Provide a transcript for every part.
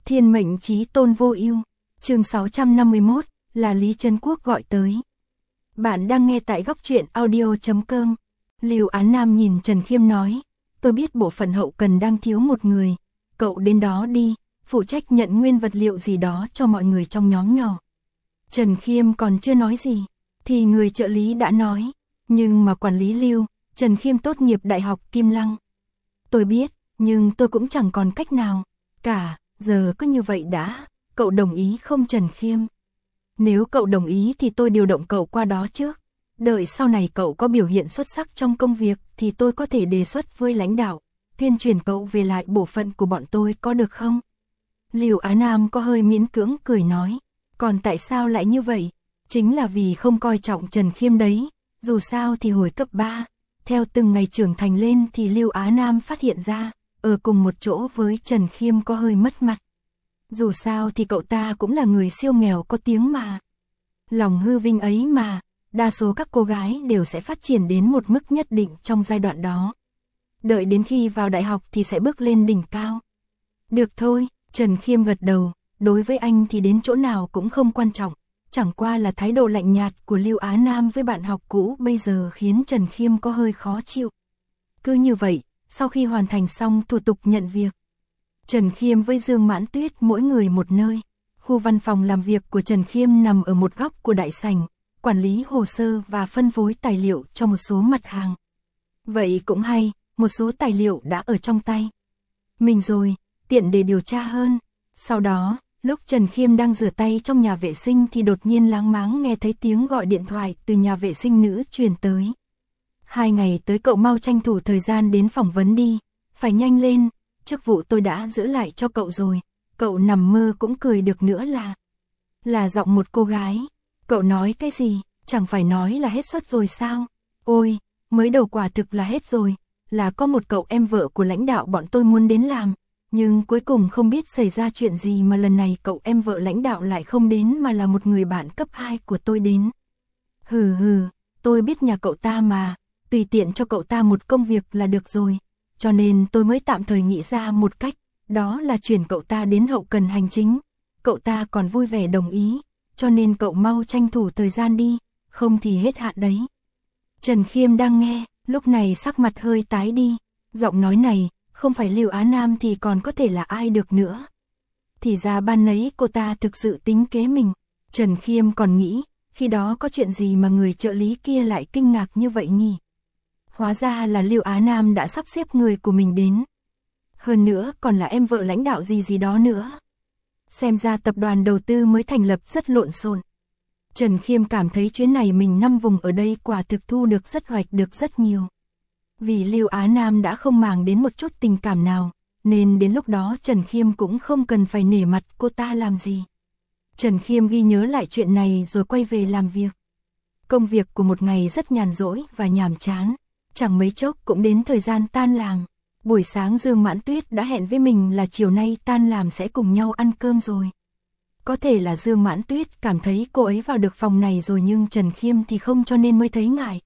Thiên mệnh chí tôn vô ưu. Chương 651, là Lý Trấn Quốc gọi tới. Bạn đang nghe tại góc truyện audio.com. Lưu Á Nam nhìn Trần Khiêm nói, tôi biết bộ phận hậu cần đang thiếu một người, cậu đến đó đi, phụ trách nhận nguyên vật liệu gì đó cho mọi người trong nhóm nhỏ. Trần Khiêm còn chưa nói gì, thì người trợ lý đã nói, nhưng mà quản lý Lưu, Trần Khiêm tốt nghiệp Đại học Kim Lăng. Tôi biết, nhưng tôi cũng chẳng còn cách nào, cả, giờ cứ như vậy đã, cậu đồng ý không Trần Khiêm? Nếu cậu đồng ý thì tôi điều động cậu qua đó trước, đợi sau này cậu có biểu hiện xuất sắc trong công việc thì tôi có thể đề xuất với lãnh đạo, tuyên truyền cậu về lại bộ phận của bọn tôi có được không? Lưu Á Nam có hơi miễn cưỡng cười nói, còn tại sao lại như vậy? Chính là vì không coi trọng Trần Khiêm đấy, dù sao thì hồi cấp 3, theo từng ngày trưởng thành lên thì Lưu Á Nam phát hiện ra, ở cùng một chỗ với Trần Khiêm có hơi mất mặt. Dù sao thì cậu ta cũng là người siêu nghèo có tiếng mà. Lòng hư vinh ấy mà, đa số các cô gái đều sẽ phát triển đến một mức nhất định trong giai đoạn đó. Đợi đến khi vào đại học thì sẽ bước lên đỉnh cao. Được thôi, Trần Khiêm gật đầu, đối với anh thì đến chỗ nào cũng không quan trọng. Chẳng qua là thái độ lạnh nhạt của Lưu Á Nam với bạn học cũ bây giờ khiến Trần Khiêm có hơi khó chịu. Cứ như vậy, sau khi hoàn thành xong thủ tục nhận việc, Trần Khiêm với Dương Mãn Tuyết mỗi người một nơi. Khu văn phòng làm việc của Trần Khiêm nằm ở một góc của đại sảnh, quản lý hồ sơ và phân phối tài liệu cho một số mặt hàng. Vậy cũng hay, một số tài liệu đã ở trong tay mình rồi, tiện để điều tra hơn. Sau đó, lúc Trần Khiêm đang rửa tay trong nhà vệ sinh thì đột nhiên láng máng nghe thấy tiếng gọi điện thoại từ nhà vệ sinh nữ truyền tới. 2 ngày tới cậu mau tranh thủ thời gian đến phỏng vấn đi, phải nhanh lên, chức vụ tôi đã giữ lại cho cậu rồi. Cậu nằm mơ cũng cười được nữa là giọng một cô gái. Cậu nói cái gì, chẳng phải nói là hết suất rồi sao? Ôi, mới đầu quả thực là hết rồi, là có một cậu em vợ của lãnh đạo bọn tôi muốn đến làm. Nhưng cuối cùng không biết xảy ra chuyện gì mà lần này cậu em vợ lãnh đạo lại không đến mà là một người bạn cấp 2 của tôi đến. Hừ, tôi biết nhà cậu ta mà, tùy tiện cho cậu ta một công việc là được rồi. Cho nên tôi mới tạm thời nghĩ ra một cách, đó là chuyển cậu ta đến hậu cần hành chính. Cậu ta còn vui vẻ đồng ý, cho nên cậu mau tranh thủ thời gian đi, không thì hết hạn đấy. Trần Khiêm đang nghe, lúc này sắc mặt hơi tái đi, giọng nói này, không phải Lưu Á Nam thì còn có thể là ai được nữa. Thì ra ban nấy cô ta thực sự tính kế mình. Trần Khiêm còn nghĩ, khi đó có chuyện gì mà người trợ lý kia lại kinh ngạc như vậy nhỉ? Hóa ra là Lưu Á Nam đã sắp xếp người của mình đến. Hơn nữa còn là em vợ lãnh đạo gì đó nữa. Xem ra tập đoàn đầu tư mới thành lập rất lộn xộn. Trần Khiêm cảm thấy chuyến này mình 5 vùng ở đây quả thực thu được rất hoạch được rất nhiều. Vì Lưu Á Nam đã không màng đến một chút tình cảm nào, nên đến lúc đó Trần Khiêm cũng không cần phải nể mặt cô ta làm gì. Trần Khiêm ghi nhớ lại chuyện này rồi quay về làm việc. Công việc của một ngày rất nhàn rỗi và nhàm chán, chẳng mấy chốc cũng đến thời gian tan làm. Buổi sáng Dương Mãn Tuyết đã hẹn với mình là chiều nay tan làm sẽ cùng nhau ăn cơm rồi. Có thể là Dương Mãn Tuyết cảm thấy cô ấy vào được phòng này rồi nhưng Trần Khiêm thì không cho nên mới thấy ngại.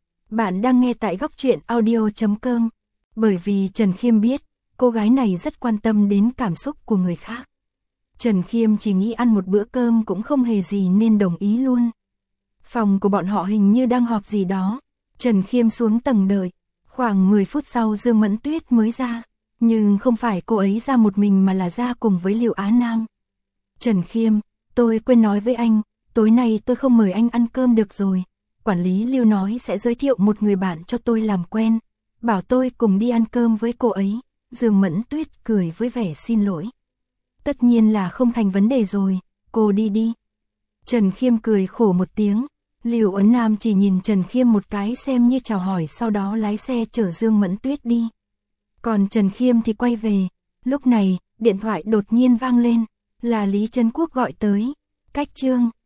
Bạn đang nghe tại góc truyện audio.com. Bởi vì Trần Khiêm biết, cô gái này rất quan tâm đến cảm xúc của người khác. Trần Khiêm chỉ nghĩ ăn một bữa cơm cũng không hề gì nên đồng ý luôn. Phòng của bọn họ hình như đang họp gì đó. Trần Khiêm xuống tầng đợi. Khoảng 10 phút sau Dương Mẫn Tuyết mới ra. Nhưng không phải cô ấy ra một mình mà là ra cùng với Lưu Á Nam. Trần Khiêm, tôi quên nói với anh, tối nay tôi không mời anh ăn cơm được rồi. Quản lý Lưu nói sẽ giới thiệu một người bạn cho tôi làm quen, bảo tôi cùng đi ăn cơm với cô ấy. Dương Mẫn Tuyết cười với vẻ xin lỗi. Tất nhiên là không thành vấn đề rồi, cô đi đi. Trần Khiêm cười khổ một tiếng. Lưu Ấn Nam chỉ nhìn Trần Khiêm một cái xem như chào hỏi sau đó lái xe chở Dương Mẫn Tuyết đi. Còn Trần Khiêm thì quay về. Lúc này, điện thoại đột nhiên vang lên, là Lý Trấn Quốc gọi tới. Cách Trương,